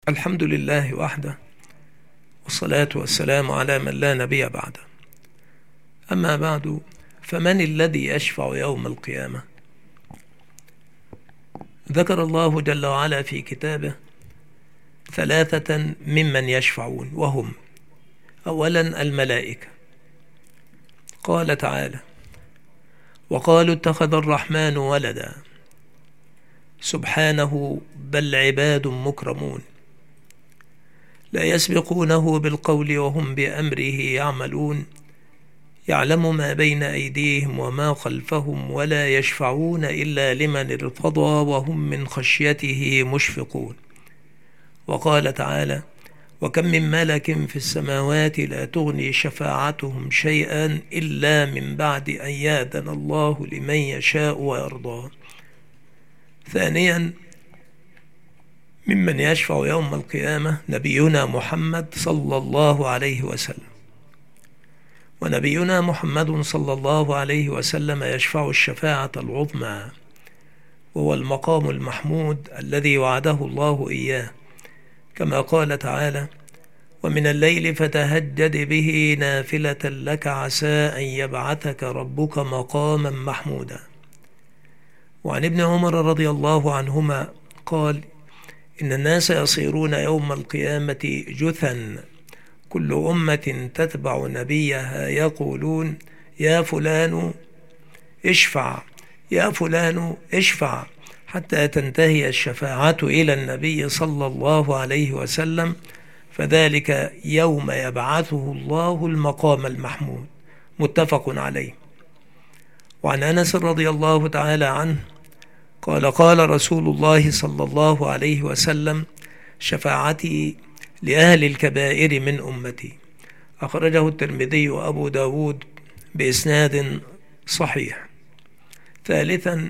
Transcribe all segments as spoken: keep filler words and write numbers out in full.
الحمد لله وحده، والصلاة والسلام على من لا نبي بعده. أما بعد، فمن الذي يشفع يوم القيامة؟ ذكر الله جل وعلا في كتابه ثلاثة ممن يشفعون، وهم: أولا الملائكة، قال تعالى: وقالوا اتخذ الرحمن ولدا سبحانه بل عباد مكرمون لا يسبقونه بالقول وهم بأمره يعملون يعلم ما بين أيديهم وما خلفهم ولا يشفعون إلا لمن ارتضى وهم من خشيته مشفقون. وقال تعالى: وكم من ملك في السماوات لا تغني شفاعتهم شيئا إلا من بعد أن يأذن الله لمن يشاء ويرضى. ثانيا ممن يشفع يوم القيامة نبينا محمد صلى الله عليه وسلم. ونبينا محمد صلى الله عليه وسلم يشفع الشفاعة العظمى، وهو المقام المحمود الذي وعده الله إياه، كما قال تعالى: ومن الليل فتهجد به نافلة لك عسى أن يبعثك ربك مقاما محمودا. وعن ابن عمر رضي الله عنهما قال: إن الناس يصيرون يوم القيامة جثا، كل أمة تتبع نبيها يقولون: يا فلان اشفع، يا فلان اشفع، حتى تنتهي الشفاعة إلى النبي صلى الله عليه وسلم، فذلك يوم يبعثه الله المقام المحمود. متفق عليه. وعن أنس رضي الله تعالى عنه قال: قال رسول الله صلى الله عليه وسلم: شفاعتي لأهل الكبائر من أمتي. أخرجه الترمذي وأبو داود بإسناد صحيح. ثالثا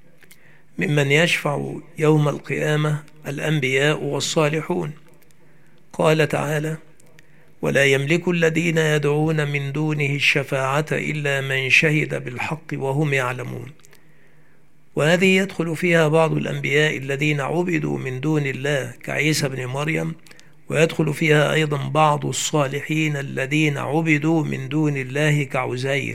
ممن يشفع يوم القيامة الأنبياء والصالحون. قال تعالى: ولا يملك الذين يدعون من دونه الشفاعة إلا من شهد بالحق وهم يعلمون. وهذه يدخل فيها بعض الأنبياء الذين عبدوا من دون الله كعيسى بن مريم، ويدخل فيها أيضا بعض الصالحين الذين عبدوا من دون الله كعزير.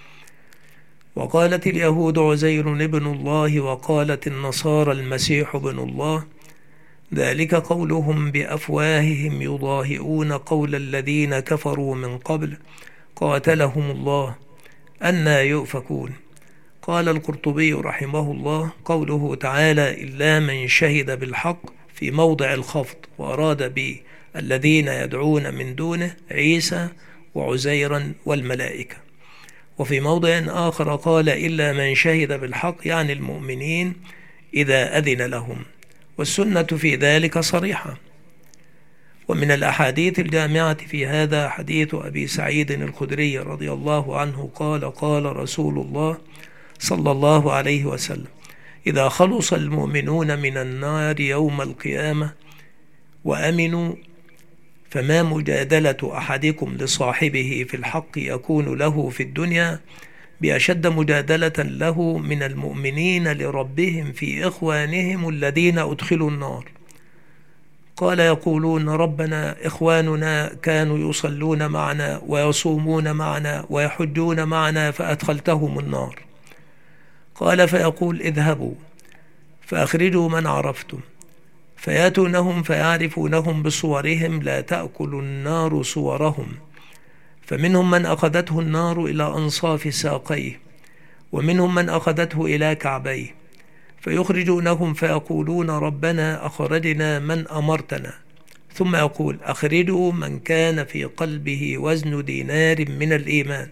وقالت اليهود عزير ابن الله، وقالت النصارى المسيح ابن الله، ذلك قولهم بأفواههم يضاهئون قول الذين كفروا من قبل قاتلهم الله أنى يؤفكون. قال القرطبي رحمه الله: قوله تعالى إلا من شهد بالحق في موضع الخفض، وأراد به الذين يدعون من دونه عيسى وعزيرا والملائكة. وفي موضع آخر قال إلا من شهد بالحق، يعني المؤمنين إذا أذن لهم، والسنة في ذلك صريحة. ومن الأحاديث الجامعة في هذا حديث أبي سعيد الخدري رضي الله عنه قال: قال رسول الله صلى الله عليه وسلم: إذا خلص المؤمنون من النار يوم القيامة وأمنوا، فما مجادلة أحدكم لصاحبه في الحق يكون له في الدنيا بأشد مجادلة له من المؤمنين لربهم في إخوانهم الذين أدخلوا النار. قال: يقولون ربنا إخواننا كانوا يصلون معنا ويصومون معنا ويحجون معنا فأدخلتهم النار. قال: فيقول: اذهبوا فأخرجوا من عرفتم، فيأتونهم فيعرفونهم بصورهم لا تأكل النار صورهم، فمنهم من أخذته النار إلى أنصاف ساقيه، ومنهم من أخذته إلى كعبيه، فيخرجونهم فيقولون ربنا أخرجنا من أمرتنا، ثم يقول: أخرجوا من كان في قلبه وزن دينار من الإيمان،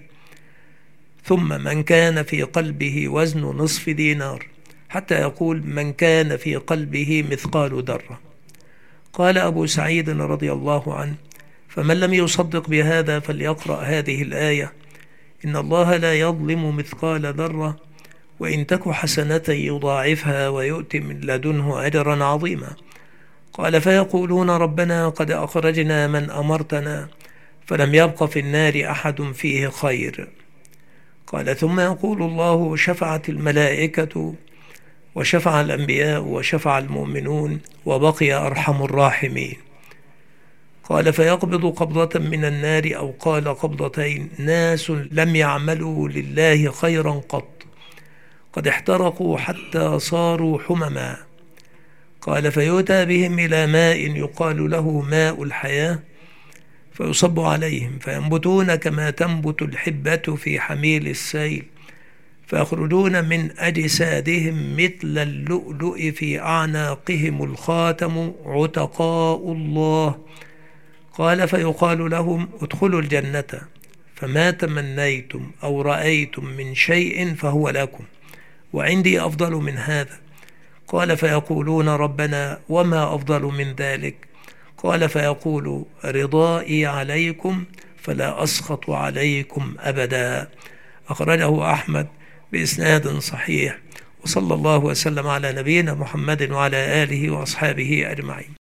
ثم من كان في قلبه وزن نصف دينار، حتى يقول من كان في قلبه مثقال ذرة. قال أبو سعيد رضي الله عنه: فمن لم يصدق بهذا فليقرأ هذه الآية: إن الله لا يظلم مثقال ذرة وإن تك حسنة يضاعفها ويؤتي من لدنه أجرا عظيما. قال: فيقولون ربنا قد أخرجنا من أمرتنا، فلم يبق في النار أحد فيه خير. قال: ثم يقول الله: شفعت الملائكة وشفع الأنبياء وشفع المؤمنون وبقي أرحم الراحمين. قال فيقبض قبضة من النار أو قال قبضتين ناس لم يعملوا لله خيرا قط، قد احترقوا حتى صاروا حمما. قال فيؤتى بهم إلى ماء يقال له ماء الحياة، فيصب عليهم فينبتون كما تنبت الحبة في حميل السيل، فيخرجون من أجسادهم مثل اللؤلؤ في أعناقهم الخاتم عتقاء الله. قال فيقال لهم ادخلوا الجنة، فما تمنيتم أو رأيتم من شيء فهو لكم، وعندي أفضل من هذا. قال فيقولون ربنا وما أفضل من ذلك؟ قال فيقول رضائي عليكم فلا أسخط عليكم أبدا. أخرجه أحمد بإسناد صحيح. وصلى الله وسلم على نبينا محمد وعلى آله وأصحابه أجمعين.